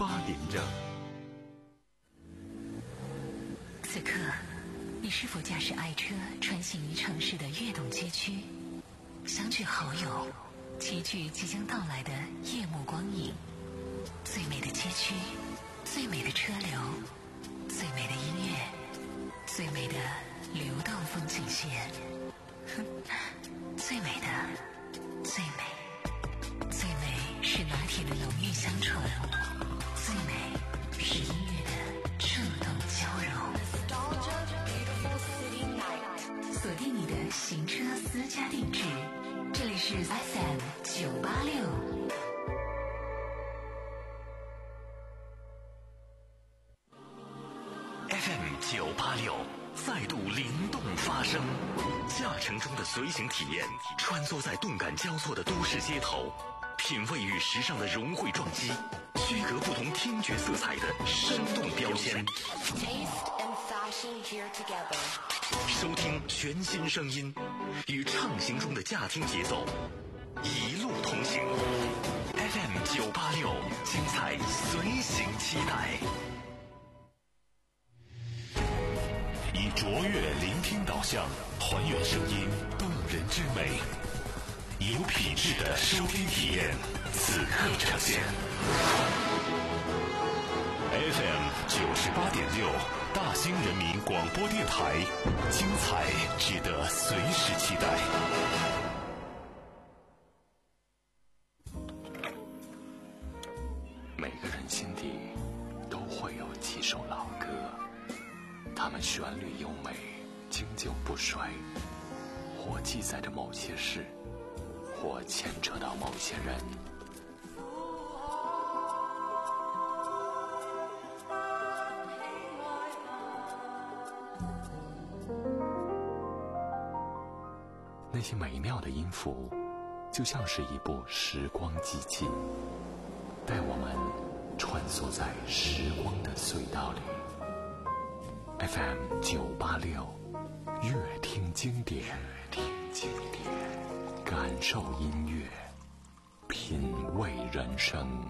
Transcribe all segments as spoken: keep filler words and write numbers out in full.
八点整。 此刻，你是否驾驶爱车穿行于城市的跃动街区，相聚好友，齐聚即将到来的夜幕光影？最美的街区，最美的车流，最美的音乐，最美的流动风景线，最美的，最美，最美是拿铁的浓郁香醇，最美是音乐的触动交融。锁定你的行车私家定制，这里是 F M 九八六。 F M 九八六再度灵动发声，驾乘中的随行体验，穿梭在动感交错的都市街头，品味与时尚的融汇撞击，区隔不同听觉色彩的生动标签。收听全新声音，与畅行中的驾听节奏，一路同行。F M 九八六，精彩随行期待。以卓越聆听导向，还原声音动人之美，有品质的收听体验，此刻呈现。F M 九十八点六，大兴人民广播电台，精彩值得随时期待。每个人心底都会有几首老歌，它们旋律优美，经久不衰，或记载着某些事，或牵扯到某些人。那些美妙的音符，就像是一部时光机器，带我们穿梭在时光的隧道里。F M 九八六，乐听经典，听经典，感受音乐，品味人生。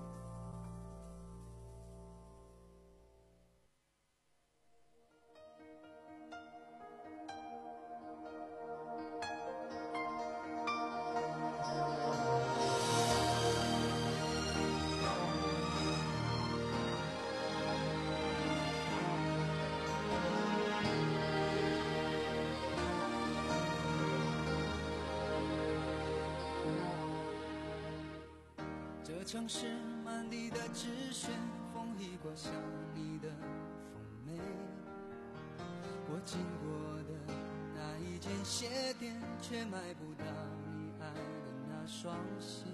城市满地的纸屑，风一刮像你的妩媚。我经过的那一间鞋店，却买不到你爱的那双鞋。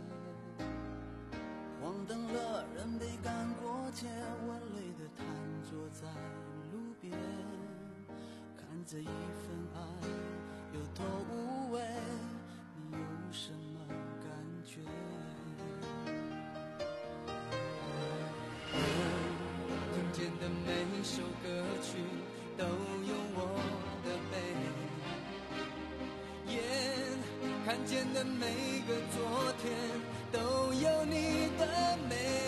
黄灯了，人被赶过街，我累得瘫坐在路边，看这一份爱有头无尾，你有什么感觉？听见的每首歌曲都有我的悲，眼看见的每个昨天都有你的美。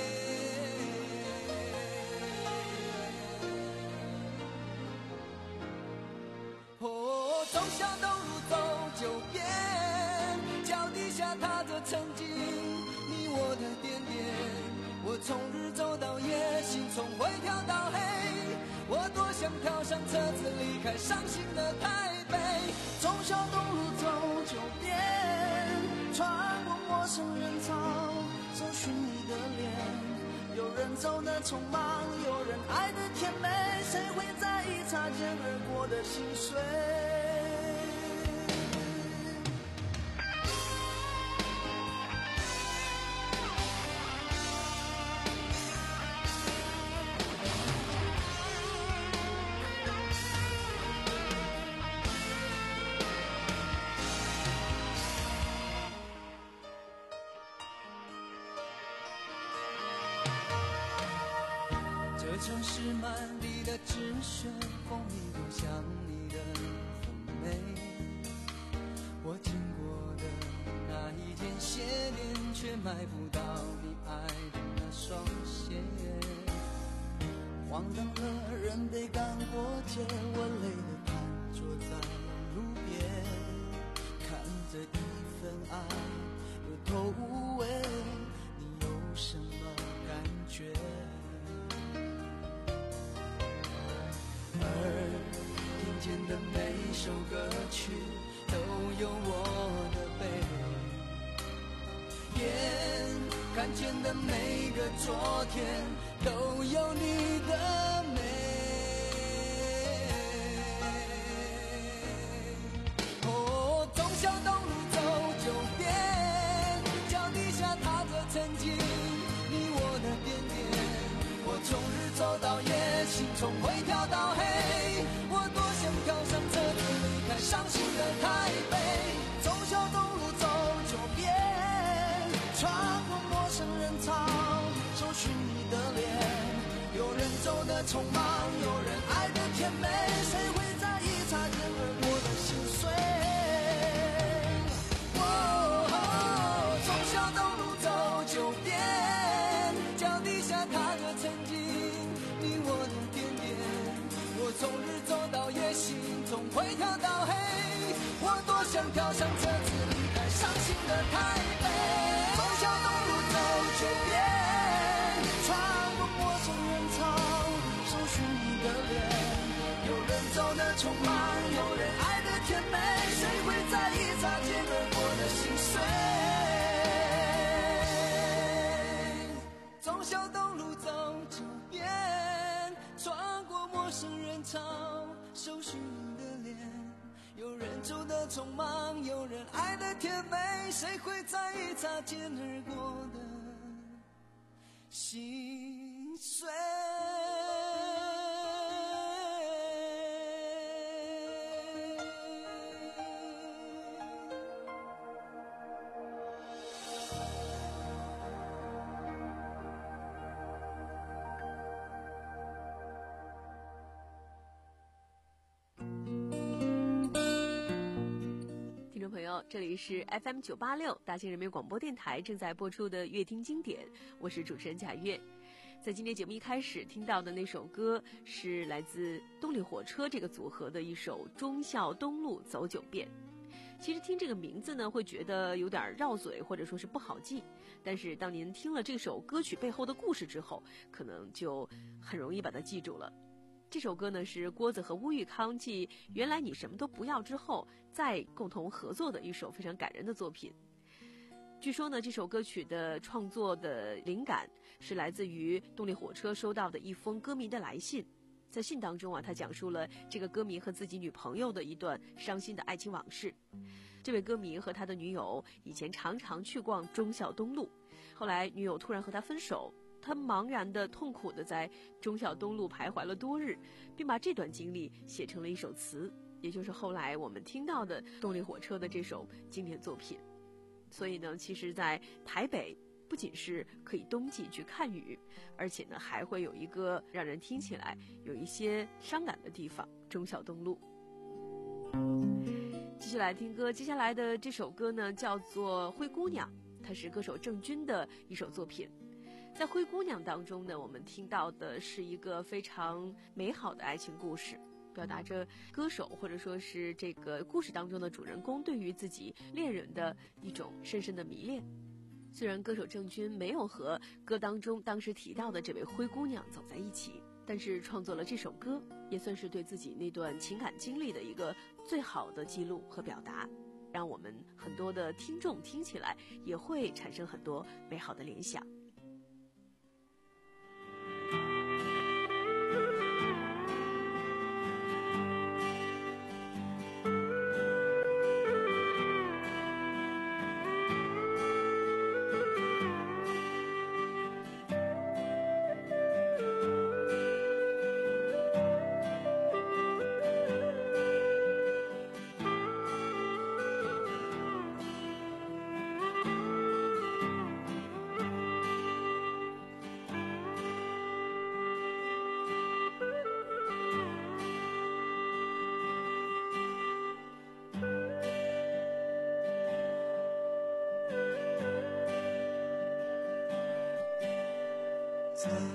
哦，从小东路走九遍，脚底下踏着曾经你我的点点。我从日走到夜，心从灰跳到黑，我多想跳上车子离开伤心的台北。从小东路走九遍，穿过陌生人潮，搜寻你的脸。有人走得匆忙，有人爱得甜美，谁会在意擦肩而过的心碎？城市满地的纸屑，风一刮像你的妩媚。我经过的那一间鞋店，却买不到你爱的那双鞋。 荒唐了，人得赶过街，我累得瘫坐在路边，看着一份爱有头无尾，你有什么感觉？而听见的每首歌曲都有我的背，眼看见的每个昨天都有你的美。哦，忠孝东路走九遍，脚底下踏着曾经你我的点点，我从日走到夜，心从灰跳到黑，我多想跳上车子离开伤心的台北。忠孝东路走九遍，穿过陌生人潮，搜寻你的脸，有人走得匆忙，有人爱得甜美，谁会在意擦肩而过的心碎？哦，忠孝东路走九遍，脚底下踏着曾经你我的点点，我从日走到夜，心从灰跳到黑，我多想跳上车子离开伤心的台北。忠孝东路走九遍，穿过陌生人潮，搜寻你的脸，有人走得匆忙，有人爱得甜美，谁会在意擦肩而过的心碎？忠孝东路走九遍，穿过陌生人潮，搜寻你的脸，有人走得匆忙，有人爱得甜美，谁会在意擦肩而过的心碎？ 听众朋友，这里是 F M 九八六大庆人民广播电台正在播出的乐听经典，我是主持人贾月。在今天节目一开始听到的那首歌是来自动力火车这个组合的一首《忠孝东路走九遍》。其实听这个名字呢，会觉得有点绕嘴，或者说是不好记，但是当您听了这首歌曲背后的故事之后，可能就很容易把它记住了。这首歌呢是郭子和乌玉康继《原来你什么都不要》之后再共同合作的一首非常感人的作品。据说呢，这首歌曲的创作的灵感是来自于动力火车收到的一封歌迷的来信。在信当中啊，他讲述了这个歌迷和自己女朋友的一段伤心的爱情往事。这位歌迷和他的女友以前常常去逛忠孝东路，后来女友突然和他分手，他茫然的痛苦的在忠孝东路徘徊了多日，并把这段经历写成了一首词，也就是后来我们听到的动力火车的这首经典作品。所以呢，其实在台北不仅是可以冬季去看雨，而且呢还会有一个让人听起来有一些伤感的地方——忠孝东路。继续来听歌，接下来的这首歌呢叫做《灰姑娘》，它是歌手郑钧的一首作品。在《灰姑娘》当中呢，我们听到的是一个非常美好的爱情故事，表达着歌手或者说是这个故事当中的主人公对于自己恋人的一种深深的迷恋。虽然歌手郑钧没有和歌当中当时提到的这位灰姑娘走在一起，但是创作了这首歌，也算是对自己那段情感经历的一个最好的记录和表达，让我们很多的听众听起来也会产生很多美好的联想。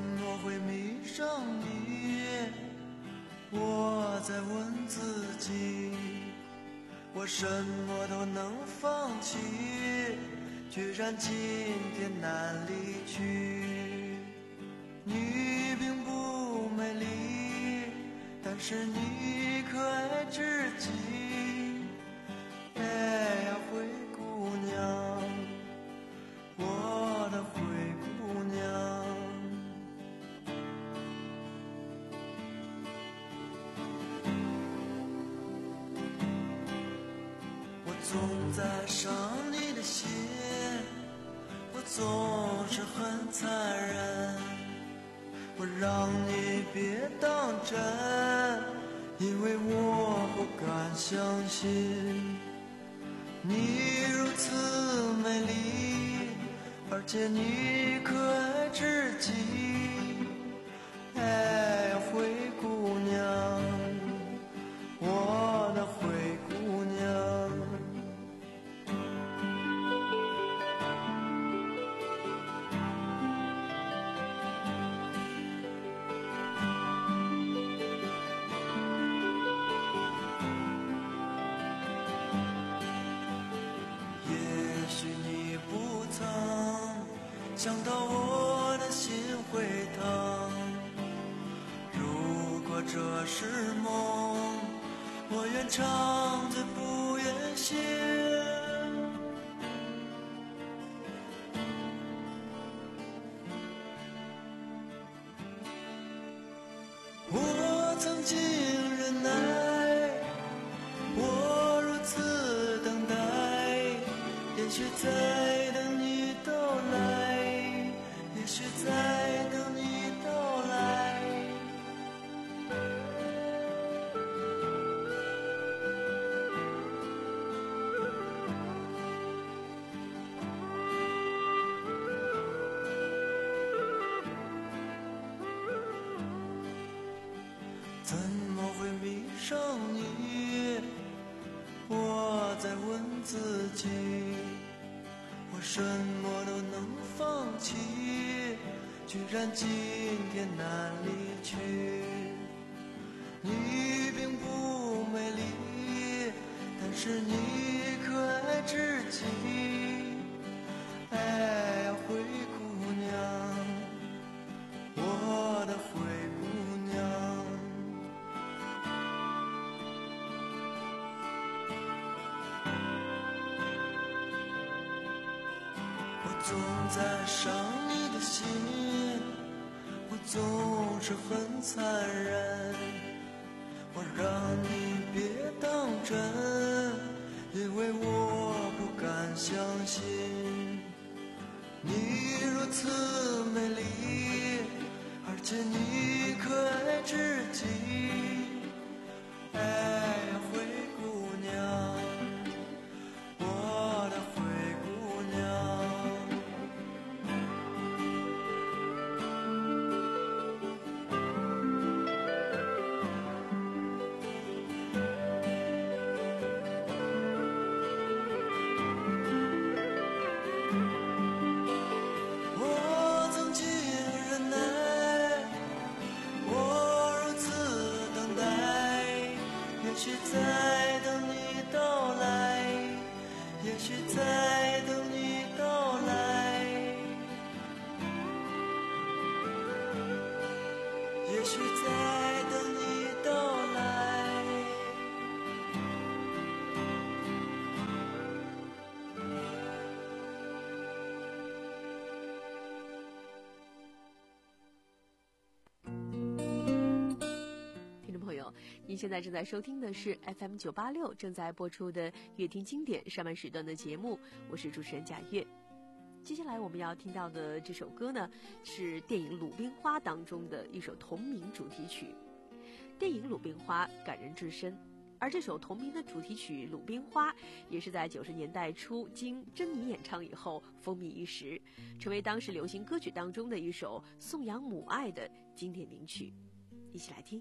么会迷上你？我在问自己，我什么都能放弃，居然今天难离去。你并不美丽，但是你可爱至极。哎呀，灰姑娘，我的灰姑娘。我总在伤你的心，我总是很残忍，我让你别当真，因为我不敢相信你如此美丽，而且你可爱至极。哎呀，灰姑娘，我的灰姑娘。也许你不曾想到我的心会疼，如果这是梦，我愿长醉不愿醒。我曾经忍耐，我如此等待，也许在等你到来，也许在等你到来。怎么会迷上你？我在问自己，我什么都能放弃，居然今天难离去。你并不美丽，但是你可爱至极。哎呀，灰姑娘，我的灰姑娘。我总在伤你的心，我总是很残忍，我让你别当真，因为我不敢相信你如此美丽，而且你可爱至极。哎呀，灰姑娘，我的灰姑娘。我曾经忍耐，我如此等待，也许在等你到来，也许在等你到来，也许在等你到来。 听众朋友，您现在正在收听的是 F M 九八六正在播出的乐听经典上半时段的节目，我是主持人贾月。接下来我们要听到的这首歌呢，是电影《鲁冰花》当中的一首同名主题曲。电影《鲁冰花》感人至深，而这首同名的主题曲《鲁冰花》也是在九十年代初经珍妮演唱以后风靡一时，成为当时流行歌曲当中的一首颂扬母爱的经典名曲。一起来听。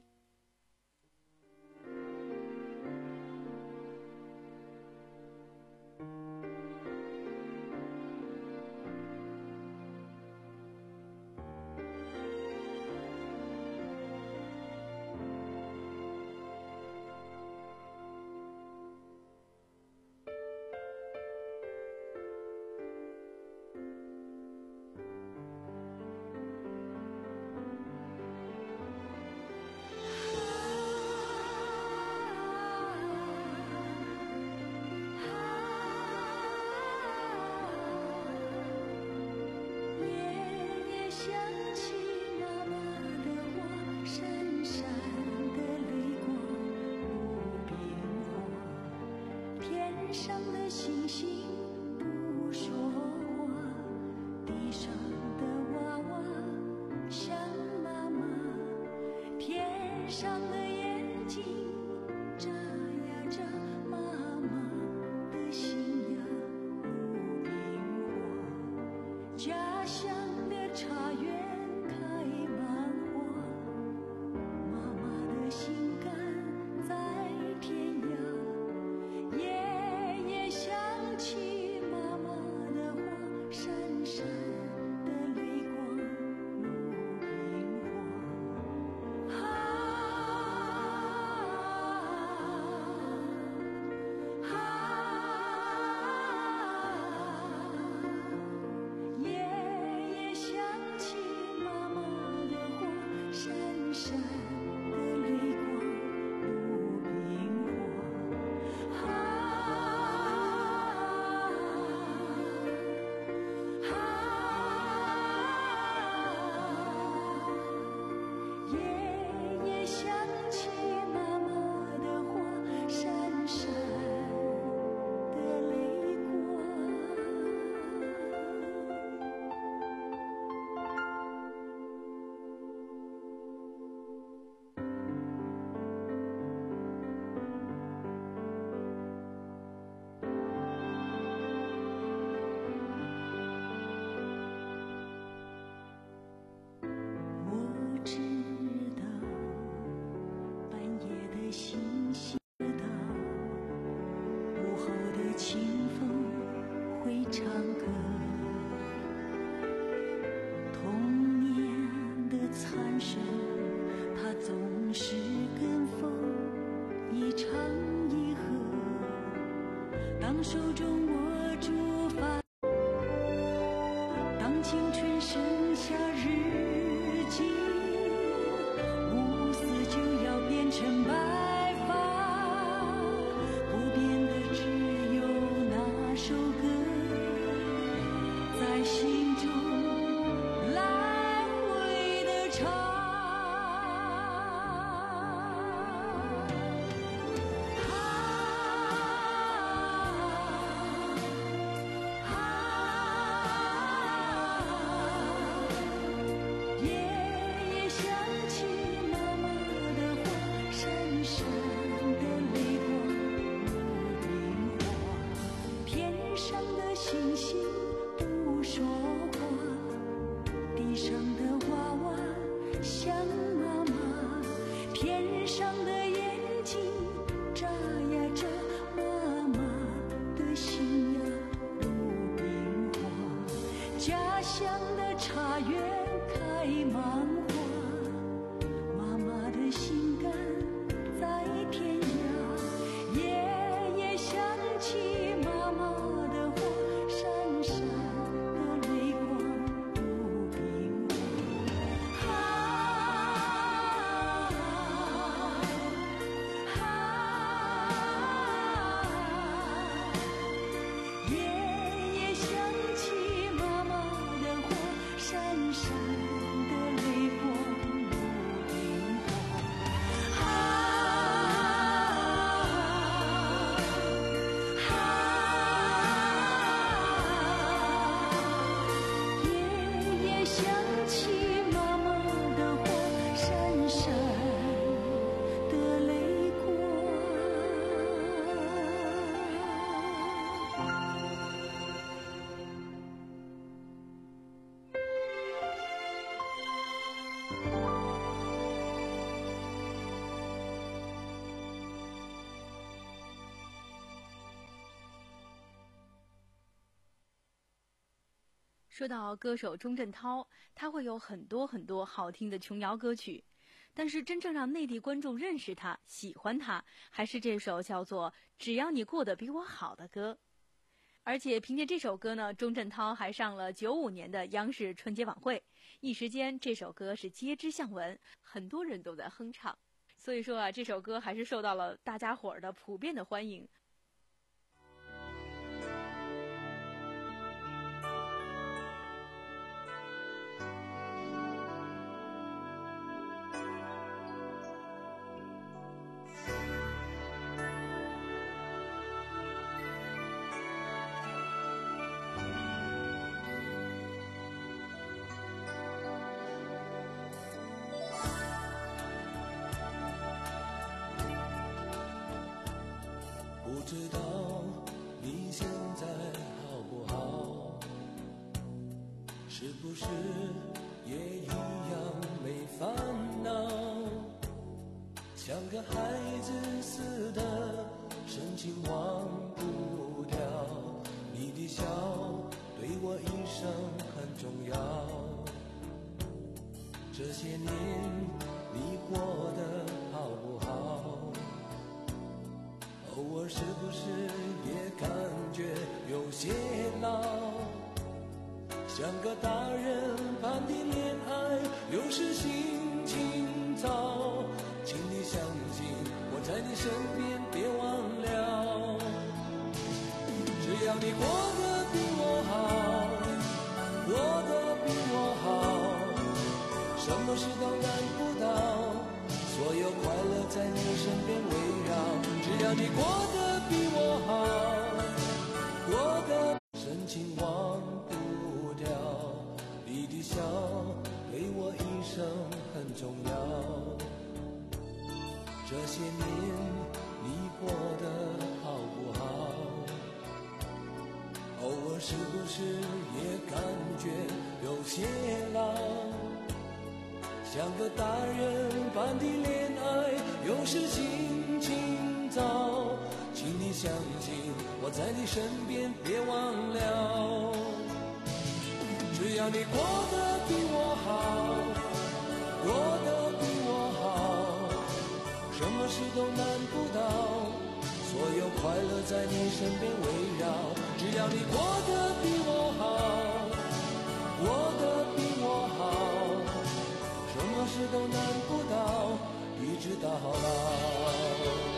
天上的眼睛眨呀眨，妈妈的心呀如冰火，家乡的茶园开满花，妈妈的心肝在天涯，夜夜想起妈妈的话，闪闪的泪光如冰火。啊夜夜想起妈妈的话，闪闪的泪光如冰火。夜夜想起妈妈的话，闪闪的泪光。我知道半夜的星星知道，午后的清风会唱歌，童年的残声，它总是跟风一唱一和。当手中握住发，当青春剩下日记，乌丝就要变成白发，不变的只有那首歌，在心中来回的唱。夜夜想起妈妈的话，闪闪的泪光如冰火。天上的星星不说话，地上的娃娃想妈妈，天上的眼睛眨呀眨，妈妈的心呀如冰火。家乡的茶园开满花，妈妈的心肝在天涯，夜夜想起妈妈的话，闪闪的泪光如冰火。夜夜想起妈妈的话，闪闪的泪光如冰火。夜夜想起妈妈的话，闪闪的泪光。 说到歌手钟镇涛，他会有很多很多好听的琼瑶歌曲，但是真正让内地观众认识他、喜欢他，还是这首叫做《只要你过得比我好》的歌。而且凭借这首歌呢，钟镇涛还上了九五年的央视春节晚会，一时间这首歌是街知巷闻，很多人都在哼唱。所以说啊，这首歌还是受到了大家伙儿的普遍的欢迎。 知道你现在好不好，是不是也一样没烦恼，像个孩子似的深情忘不掉，你的笑对我一生很重要，这些年你过得好不好，偶尔是不是也感觉有些老，像个大人般的恋爱有时心情糟，请你相信我在你身边别忘了，只要你过得比我好，过得比我好，什么事都难不倒，所有快乐在你身边围绕，只要你过得比我好，过得深情忘不掉，你的笑对我一生很重要，这些年你过得好不好，偶尔是不是也感觉有些老，像个大人般的恋爱有时心情糟，请你相信我在你身边别忘了，只要你过得比我好，过得比我好，什么事都难不倒，所有快乐在你身边围绕，只要你过得比我好，过得比我好，什么事都难不倒，一直到老。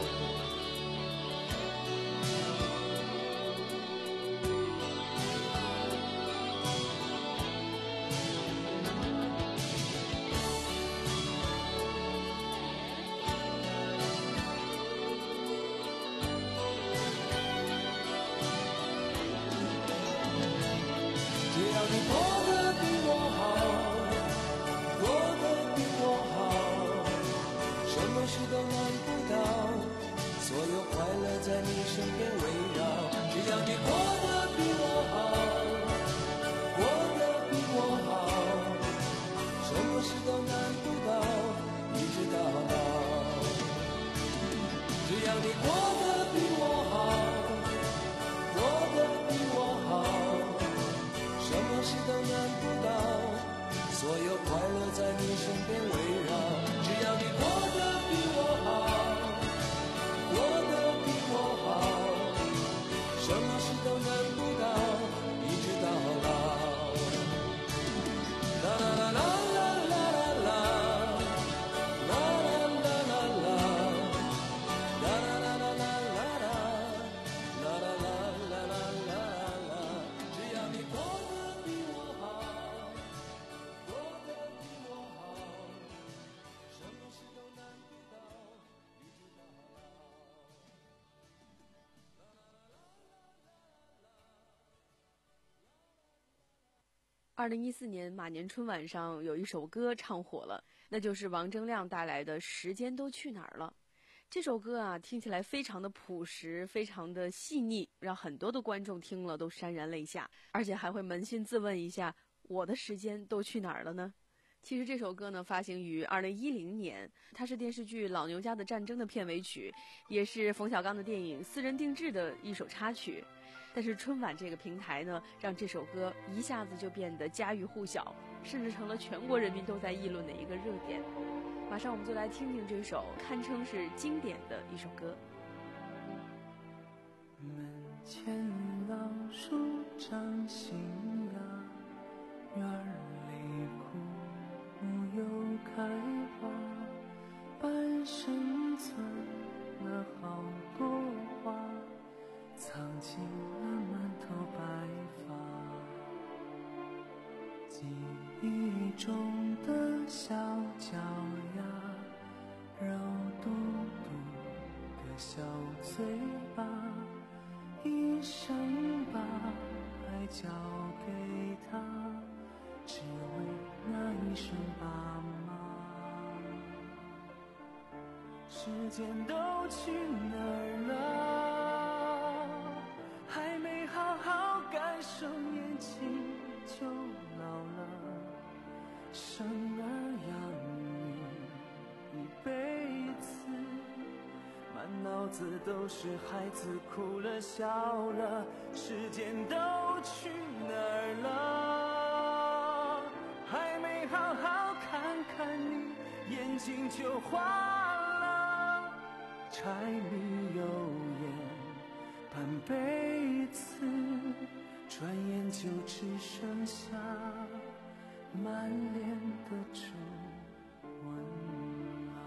只要你过得比我好，过得比我好，什么事都难不倒，所有快乐在你身边围绕，只要你过得比我好，过得比我好，什么事都难不倒，一直到老，只要你过得比我好，过得比我好，什么事都难不倒，所有快乐在你身边围绕，只要你过得比我好，过得比我好，什么事都难不倒，一直到老。啦啦啦啦啦啦啦，啦啦啦啦啦，啦啦啦啦啦啦，啦啦啦啦啦啦啦，只要你过得比我好，过得比我好，什么事都难不倒，一直到老。 二零一四年马年春晚上有一首歌唱火了，那就是王铮亮带来的《时间都去哪儿了》。这首歌啊，听起来非常的朴实，非常的细腻，让很多的观众听了都潸然泪下，而且还会扪心自问一下，我的时间都去哪儿了呢？其实这首歌呢，发行于二零一零年，它是电视剧《老牛家的战争》的片尾曲，也是冯小刚的电影《私人定制》的一首插曲。但是春晚这个平台呢，让这首歌一下子就变得家喻户晓，甚至成了全国人民都在议论的一个热点。马上我们就来听听这首堪称是经典的一首歌。 门前老树长新芽，院里枯木又开花，半生存了好多话，藏进了满头白发，记忆中的小脚丫，肉嘟嘟的小嘴巴，一生把爱交给他，只为那一声爸妈。时间都去哪儿了？ 子都是孩子哭了笑了，时间都去哪儿了？还没好好看看你，眼睛就花了。柴米油盐半辈子，转眼就只剩下满脸的皱纹了。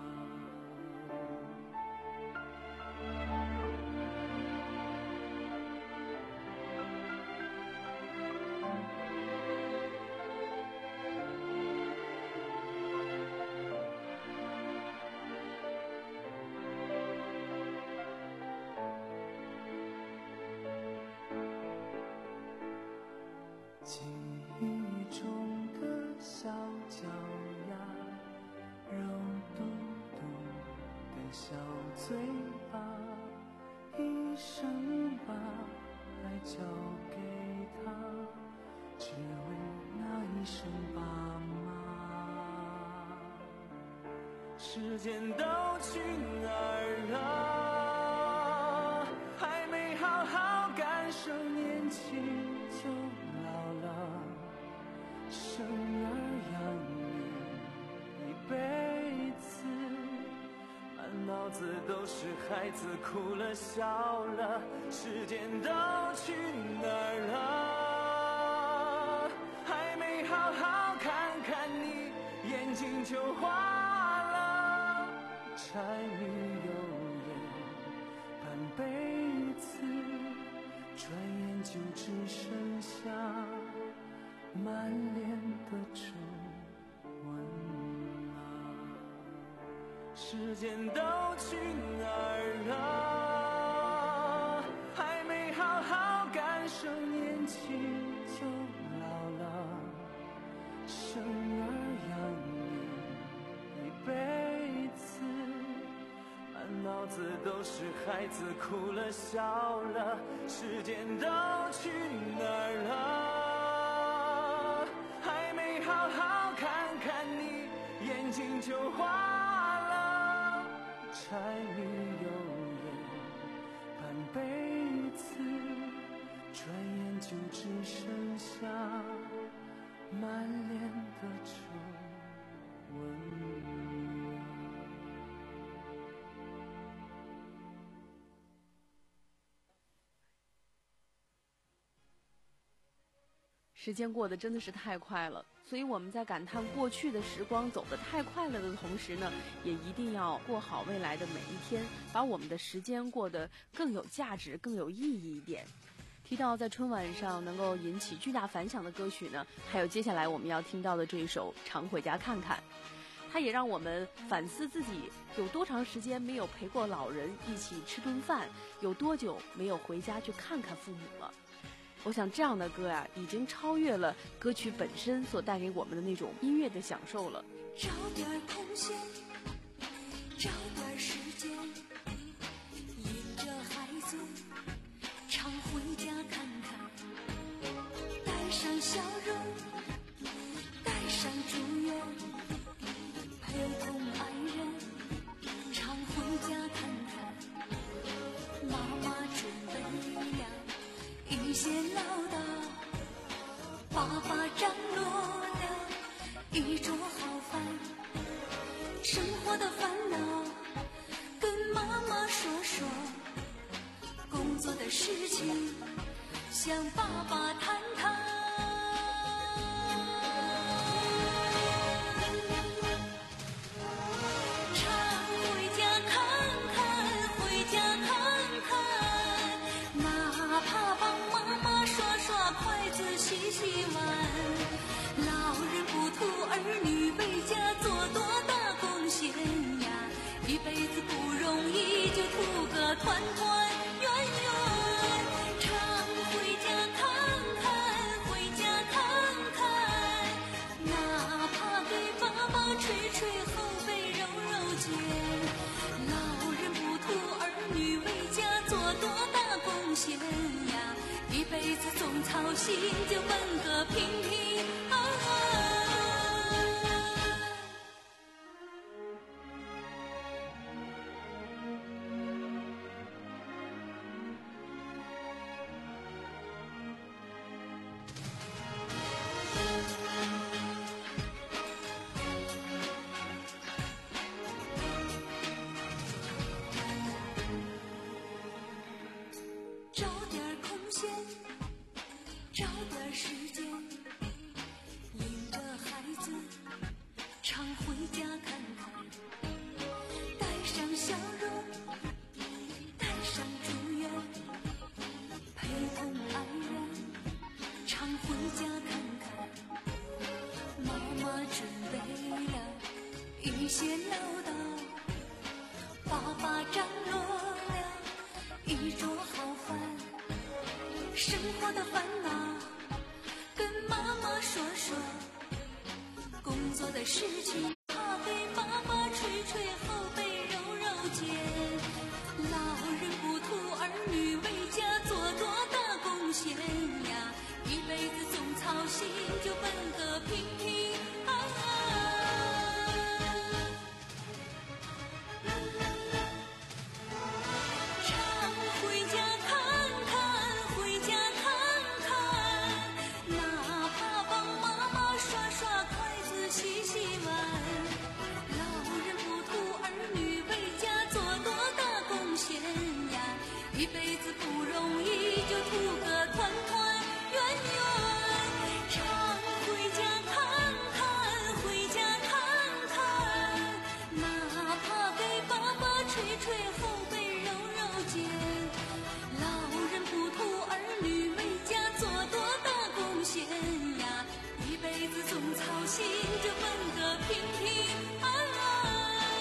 记忆中的小脚丫，肉嘟嘟的小嘴巴，一生把爱交给他，只为那一声爸妈。时间都去哪儿了？还没好好感受年轻就老了，生儿养女一辈子，满脑子都是孩子哭了笑了，时间都去哪儿了？还没好好看看你，眼睛就花了。柴米油盐半辈子，转眼就只剩下满脸的皱纹了。时间都去哪儿了？还没好好感受年轻就老了，生儿养女一辈子，满脑子都是孩子哭了笑了，时间都去哪儿了？还没好好看看你，眼睛就花了。柴米油盐半辈子，转眼就只剩下满脸的皱纹。 时间过得真的是太快了，所以我们在感叹过去的时光走得太快了的同时呢，也一定要过好未来的每一天，把我们的时间过得更有价值、更有意义一点。提到在春晚上能够引起巨大反响的歌曲呢，还有接下来我们要听到的这一首《常回家看看》，它也让我们反思自己有多长时间没有陪过老人一起吃顿饭，有多久没有回家去看看父母了。我想这样的歌啊，已经超越了歌曲本身所带给我们的那种音乐的享受了。 找点空闲，找点时间，引着孩子常回家看看，带上笑容，带上祝愿，陪同爱人常回家看看。妈妈准备呀一些唠叨，爸爸张罗的一桌好饭，生活的烦恼跟妈妈说说，工作的事情向爸爸谈谈。常回家看看，回家看看，哪怕帮妈妈刷刷筷子洗洗碗，老人不图儿女为家做多大贡献呀，一辈子不容易，就图个团团圆圆。常回家看看，回家看看，哪怕给爸爸捶捶后背揉揉肩，老人不图儿女为家做多大贡献呀，一辈子总操心，就奔个平平安安。 家看看，带上笑容，带上祝愿，陪同爱人常回家看看。妈妈准备了一些唠叨，爸爸张罗了一桌好饭，生活的烦恼跟妈妈说说，工作的事情他给妈妈吹吹后背揉揉肩。老人不图儿女为家做多大贡献呀，一辈子总操心就奔个平平安安。常回家看看，回家看看，哪怕帮妈妈刷刷筷子洗洗碗。老人不图儿女为家做多大贡献呀，一辈子不容易就图个团团圆圆。常回家看看，回家看看，哪怕给爸爸吹吹后背揉揉肩。老人不图儿女为家做多大贡献呀，一辈子总操心就奔个平平安安。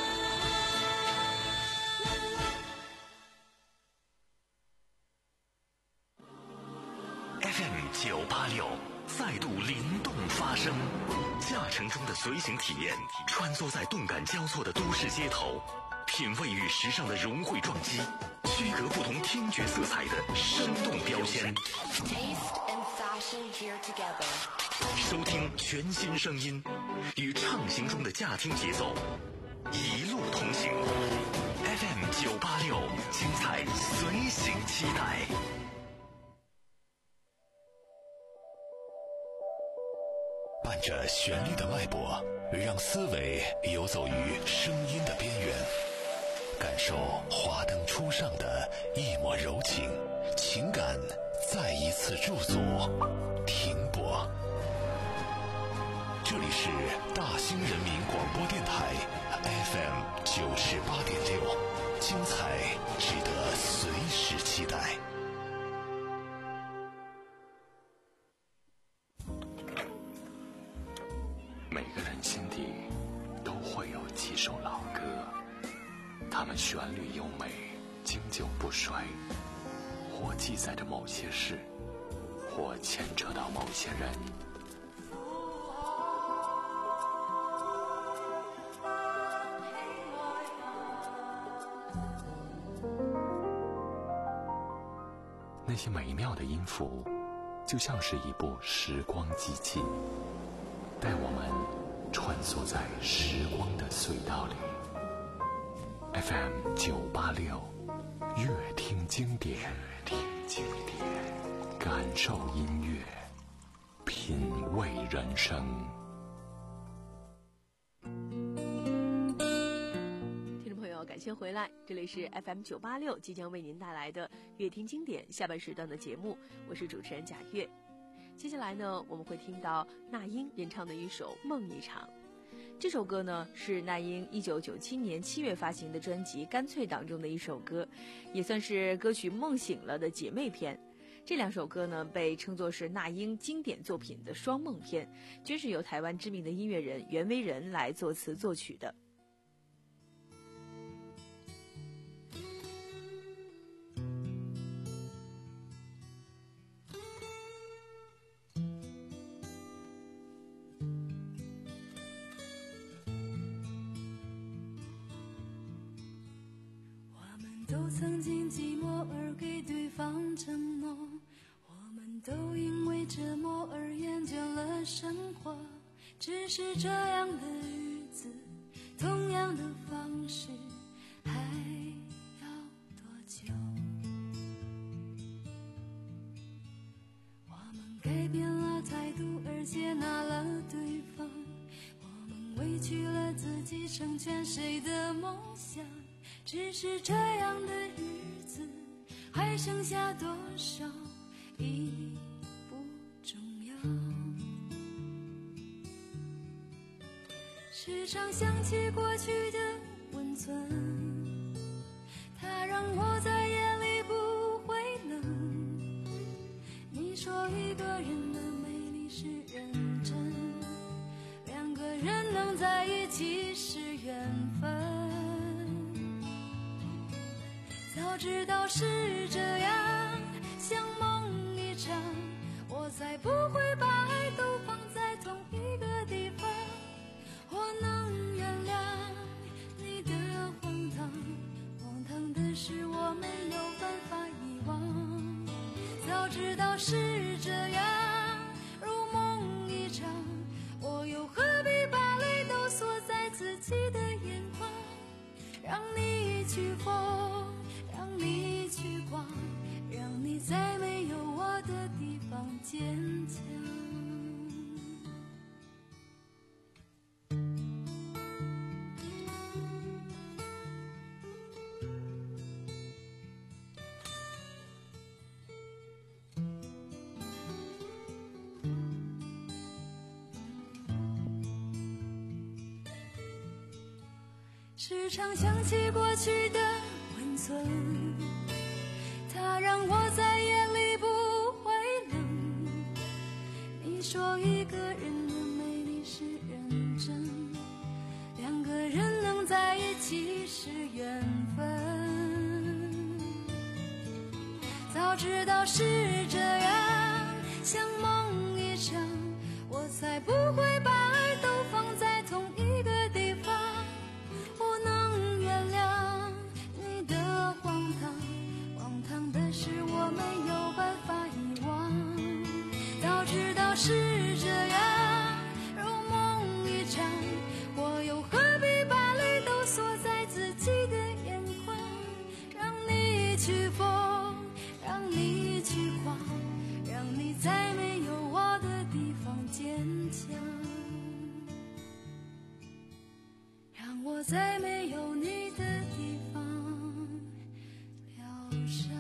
F M 九八六再度灵动发声，驾乘中的随行体验，穿梭在动感交错的都市街头，品味与时尚的融汇撞击，区隔不同听觉色彩的生动标签。 Taste and fashion here together. 收听全新声音，与畅行中的驾听节奏，一路同行。F M 九八六，精彩随行期待。伴着旋律的脉搏，让思维游走于声音的边缘，感受华灯初上的一抹柔情，情感再一次驻足停泊。这里是大兴人民广播电台 F M 九十八点六，精彩值得随时期待。每个人心底都会有几首老歌，它们旋律优美，经久不衰，或记载着某些事，或牵扯到某些人。那些美妙的音符，就像是一部时光机器，带我们穿梭在时光的隧道里。F M 九八六，乐听经典，乐听经典，感受音乐，品味人生。 听众朋友，感谢回来，这里是 F M 九八六即将为您带来的乐听经典下半时段的节目，我是主持人贾月。接下来呢，我们会听到那英演唱的一首《梦一场》。这首歌呢是那英一九九七年七月发行的专辑《干脆》当中的一首歌，也算是歌曲《梦醒了》的姐妹篇。这两首歌呢被称作是那英经典作品的双梦篇，均是由台湾知名的音乐人袁惟仁来作词作曲的。 都曾经寂寞而给对方承诺，我们都因为折磨而厌倦了生活。只是这样的日子，同样的方式，还要多久？我们改变了态度而接纳了对方，我们委屈了自己成全谁的梦想。只是这样的日子，还剩下多少已不重要。时常想起过去的温存，它让我在夜里不会冷。你说一个人的美丽是认真，两个人能在一起是缘分。早知道是这样，像梦一场，我才不会把爱都放在同一个地方。我能原谅你的荒唐，荒唐的是我没有办法遗忘。早知道是这样，如梦一场，我又何必把泪都锁在自己的眼眶。让你去疯，让你去狂，让你在没有我的地方坚强。时常想起过去的温存，它让我在夜里不会冷。你说一个人的美丽是认真，两个人能在一起是缘分。早知道是这样，像梦一场，我才不会把爱都放在同一个地方。我能原谅你的荒唐，荒唐的是我没有办法遗忘。早知道是这样，如梦一场，我又何必把泪都锁在自己的眼眶。让你去疯，让你去狂，让你在没有我的地方坚强，让我在没有你的地方疗伤。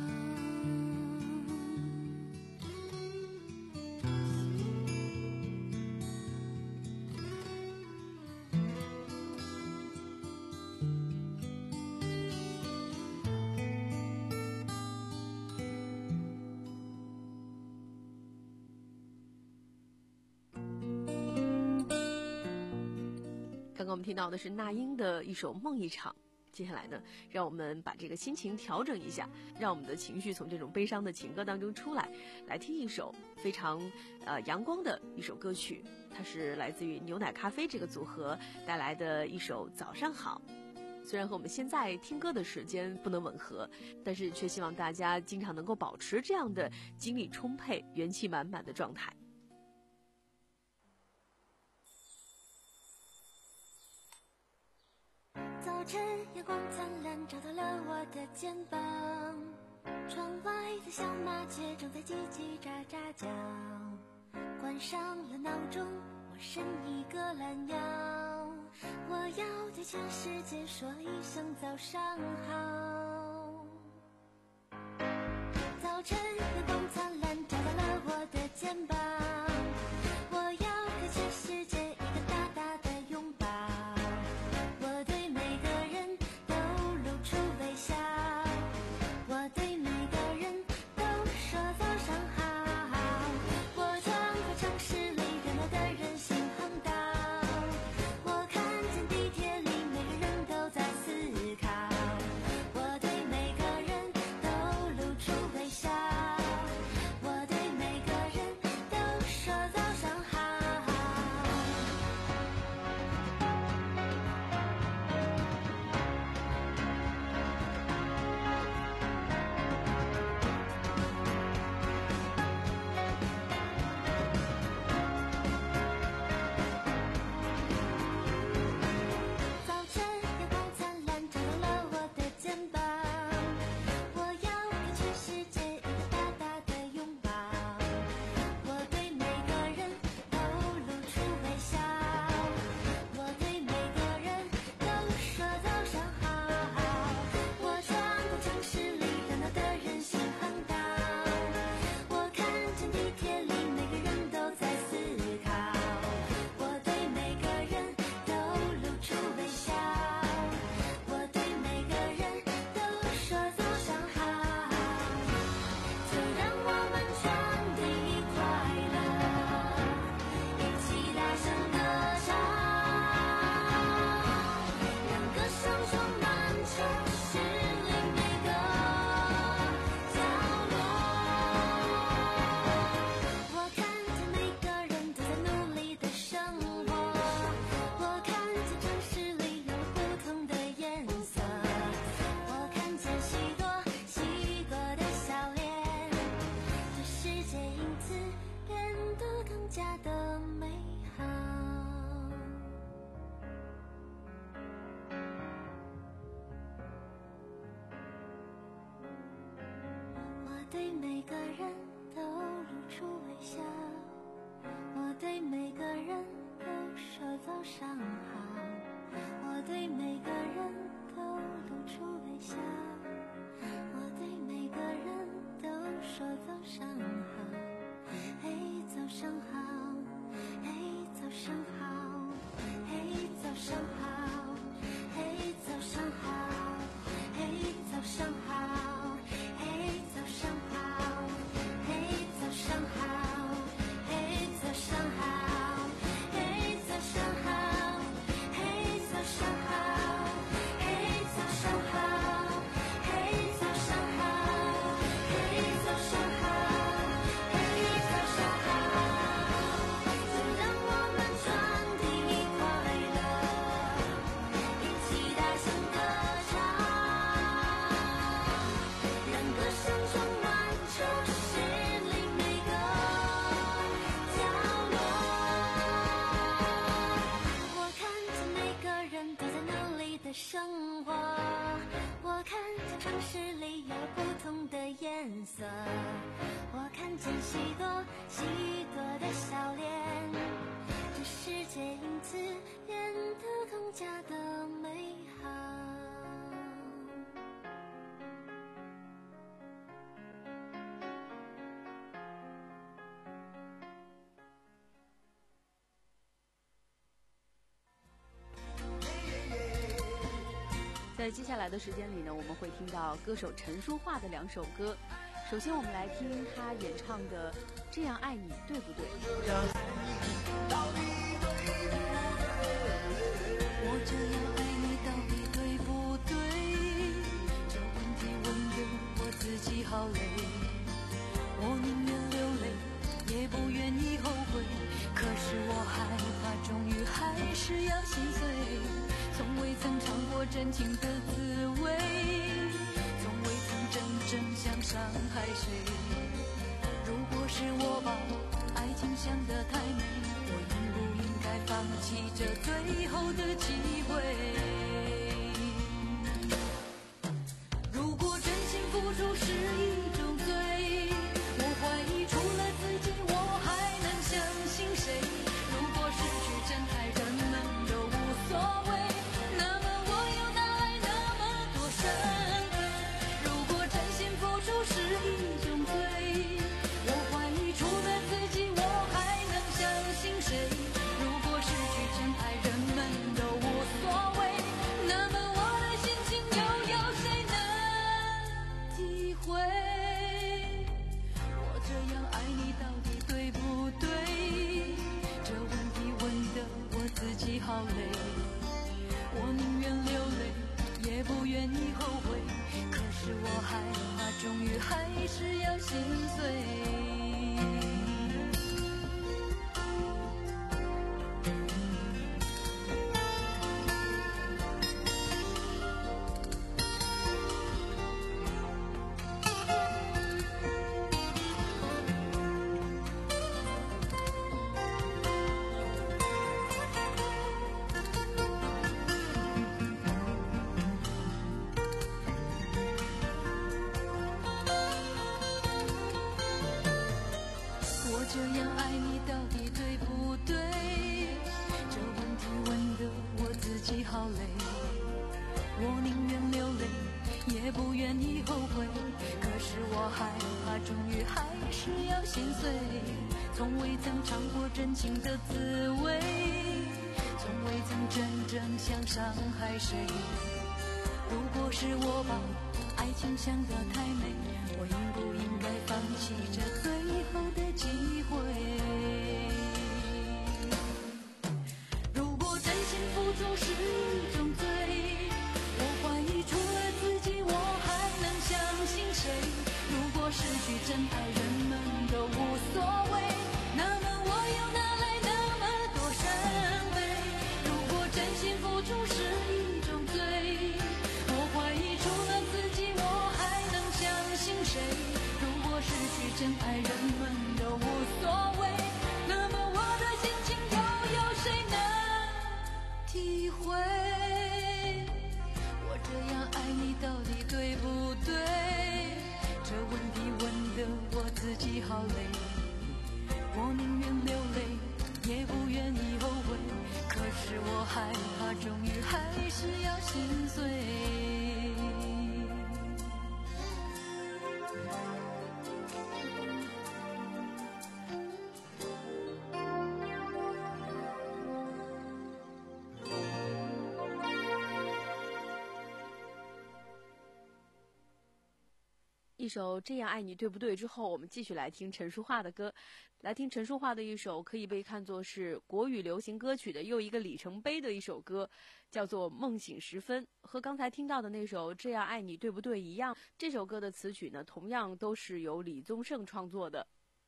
刚刚我们听到的是那英的一首《梦一场》，接下来呢，让我们把这个心情调整一下，让我们的情绪从这种悲伤的情歌当中出来，来听一首非常呃阳光的一首歌曲，它是来自于牛奶咖啡这个组合带来的一首《早上好》。虽然和我们现在听歌的时间不能吻合，但是却希望大家经常能够保持这样的精力充沛、元气满满的状态。 早晨阳光灿烂，照到了我的肩膀，窗外的小麻雀正在叽叽喳喳叫，关上了闹钟，我伸一个懒腰，我要对全世界说一声早上好。早晨阳光灿烂，照到了我的肩膀，我要给全世界一个大大的拥抱，我对每个人都露出微笑，我对每个人都说早上好。我穿过城市里热闹的人行横道，我看见地铁里每个人都在思考，我对每个人都露出微笑，我对每个人都对每个人都露出微笑，我对每个人都说早上好，我对每个人都露出微笑，我对每个人都说早上好，嘿早上好，嘿早上好，嘿早上好，嘿早上好，嘿早上好，嘿早上好，嘿早上好，嘿早上好，嘿早上好，嘿早上好，嘿早上好，嘿早上好，嘿早上好，嘿早上好，就让我们传递快乐，一起大声歌唱，让歌声充满城市里每个角落。我看见每个人都在努力的生活，我看见城市里有不同的颜色，我看见许多许多的笑脸，这世界因此变得更加的美好。 在接下来的时间里呢，我们会听到歌手陈淑桦的两首歌。首先，我们来听她演唱的《这样爱你对不对》。 我这样爱你到底对不对？这问题问得我自己好累，我宁愿流泪，也不愿意后悔。可是我害怕，终于还是要心碎。从未曾尝过真情的滋味，从未曾真正想伤害谁。如果是我把爱情想得太美，我应不应该放弃这最后的机会？如果真心付出是一种罪，我怀疑除了自己我还能相信谁？如果失去真爱人们都无所谓，那么我又哪来那么多伤悲？如果真心付出是一种罪，我怀疑除了自己我还能相信谁？如果失去真爱人们都无所谓，那么我的心情又有谁能体会？我这样爱你到底对不对？这问题问得我自己好累，我宁愿流泪，也不愿意后悔。可是我害怕，终于还是要心碎。我这样爱你到底对不对？这问题问得我自己好累，我宁愿流泪，也不愿意后悔。可是我害怕，终于还是要心碎。从未曾尝过真情的滋味，从未曾真正想伤害谁。如果是我把爱情想得太美，我应不应该放弃这最后的机会？如果真心付出是一种罪，我怀疑除了自己我还能相信谁？如果失去真爱人们都无所谓，那么我又哪来那么多伤悲？如果真心付出是一种罪，我怀疑除了自己我还能相信谁？如果失去真爱人们都无所谓，那么我的心情又有谁能体会？ 一首《这样爱你对不对》之后，我们继续来听陈淑桦的歌，来听陈淑桦的一首可以被看作是国语流行歌曲的又一个里程碑的一首歌，叫做《梦醒时分》。和刚才听到的那首《这样爱你对不对》一样，这首歌的词曲呢，同样都是由李宗盛创作的。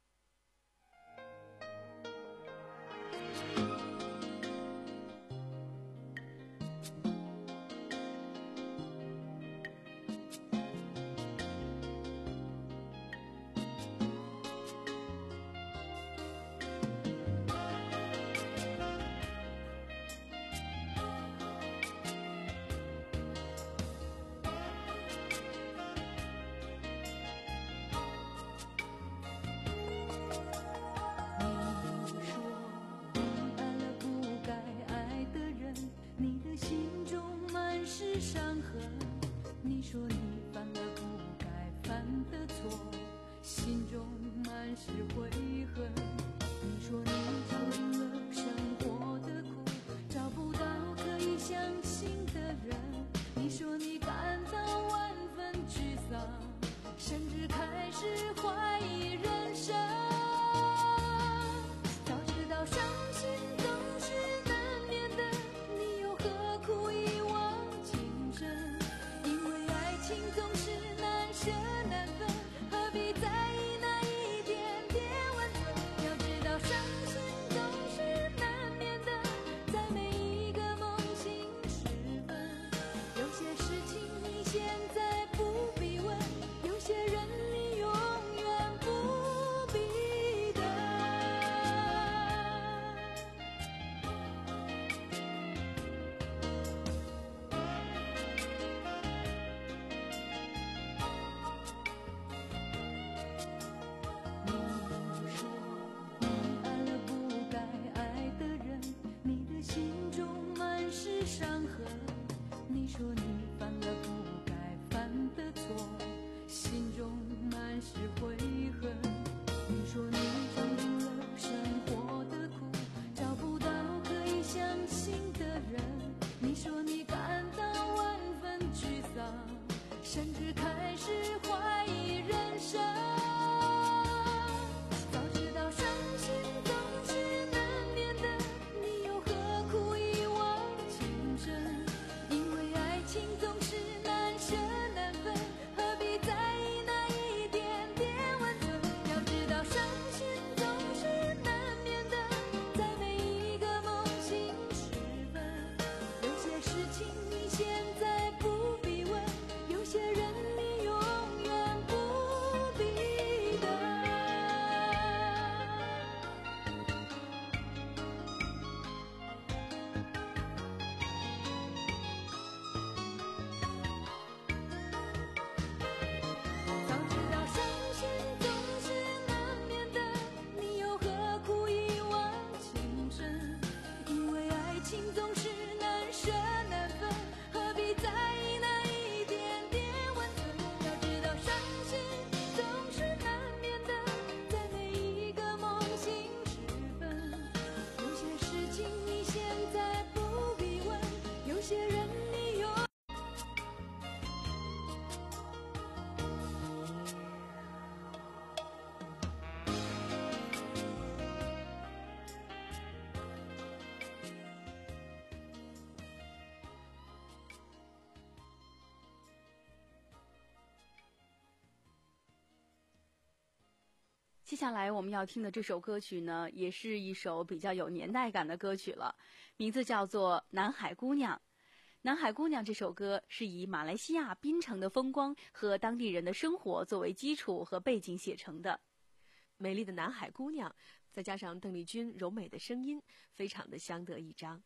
接下来我们要听的这首歌曲呢，也是一首比较有年代感的歌曲了，名字叫做《南海姑娘》。《南海姑娘》这首歌是以马来西亚槟城的风光和当地人的生活作为基础和背景写成的。美丽的南海姑娘，再加上邓丽君柔美的声音，非常的相得益彰。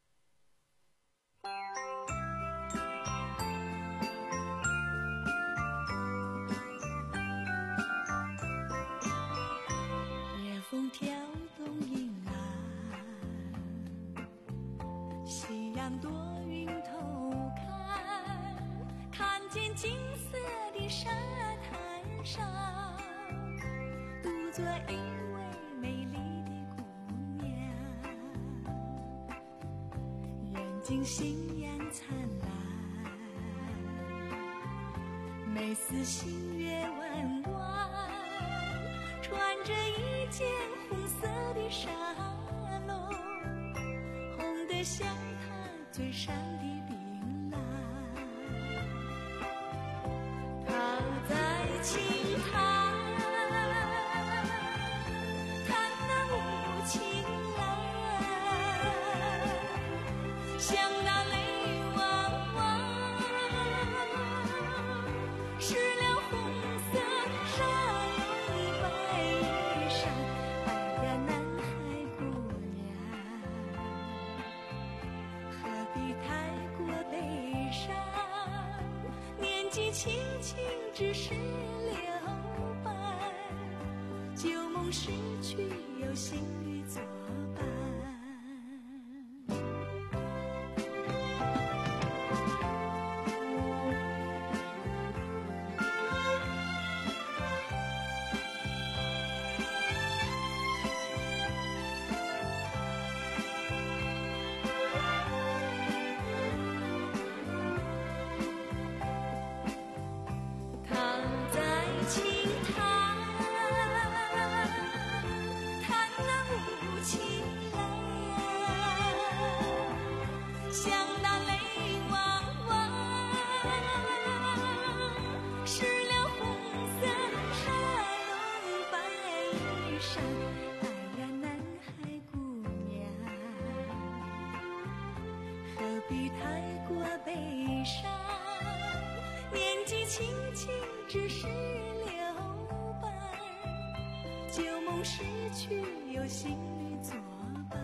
风挑动银岸，夕阳躲云偷看，看见金色的沙滩上，独坐一位美丽的姑娘，眼睛星眼灿烂，眉每似星月弯弯，穿着一件红色的纱笼，红得像她嘴上的槟榔。躺在青滩，看那雾青蓝，像那泪汪汪，湿了红色纱笼白衣裳。哎呀，南海姑娘，何必太过悲伤？年纪轻轻只是留白，旧梦逝去有新侣作伴。躺在青滩，看那雾青蓝，像那泪汪汪，湿了红色纱笼白衣裳。哎呀，南海姑娘，何必太过悲伤？年纪轻轻只是留白，旧梦逝去有新侣作伴。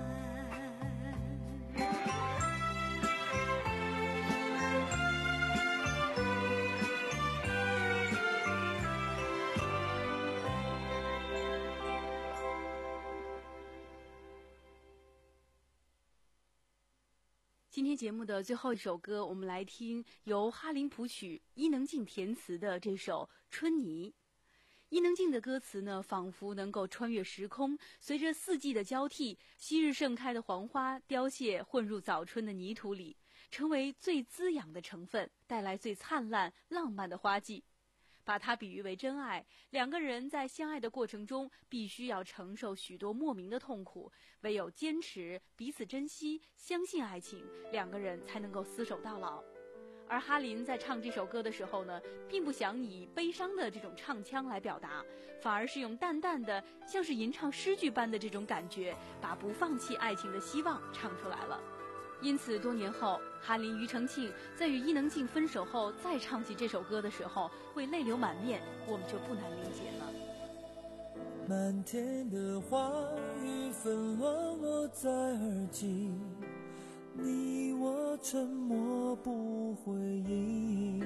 今天节目的最后一首歌，我们来听由哈林谱曲、伊能静填词的这首《春泥》。伊能静的歌词呢，仿佛能够穿越时空，随着四季的交替，昔日盛开的黄花凋谢，混入早春的泥土里，成为最滋养的成分，带来最灿烂浪漫的花季。把它比喻为真爱，两个人在相爱的过程中必须要承受许多莫名的痛苦，唯有坚持彼此珍惜，相信爱情，两个人才能够厮守到老。而哈林在唱这首歌的时候呢，并不想以悲伤的这种唱腔来表达，反而是用淡淡的像是吟唱诗句般的这种感觉，把不放弃爱情的希望唱出来了。因此多年后，哈林、庾澄庆在与伊能静分手后再唱起这首歌的时候，会泪流满面，我们就不难理解了。 漫天的花雨纷乱落在耳际，你我沉默不回应，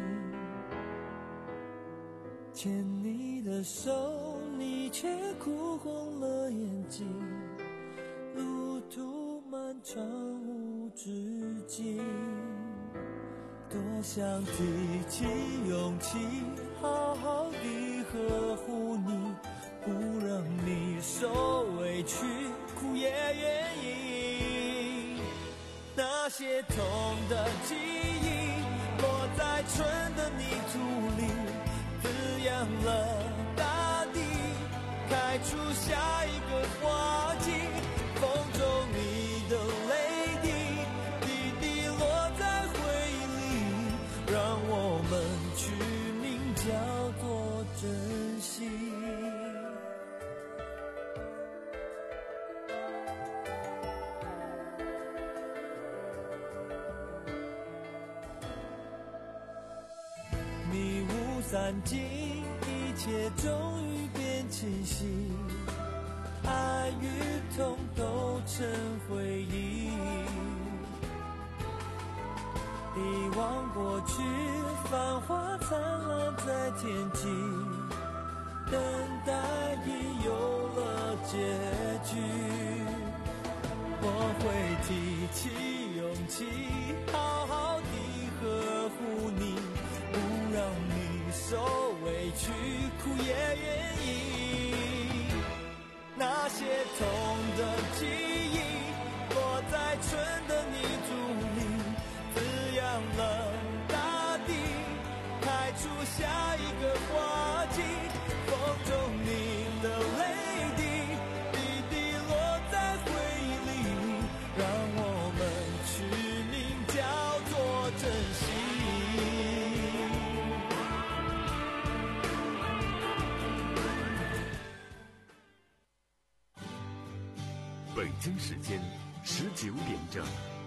牵你的手，你却哭红了眼睛，路途漫长无止境，多想提起勇气，好好地呵护你，不让你受委屈，哭也愿意。那些痛的记忆，落在春的泥土里，滋养了大地，开出下一个花季。风中你的泪滴，滴滴落在回忆里，让我们取名叫做珍惜。迷雾散尽，一切终于变清晰，爱与痛都成回忆，遗忘过去，繁华灿烂在天际，等待已有了结局。我会提起勇气，好好地呵护你，不让你受委屈，哭也愿意。那些痛的记忆，落在春的泥土里，滋养了大地，开出下一北京时间十九点整。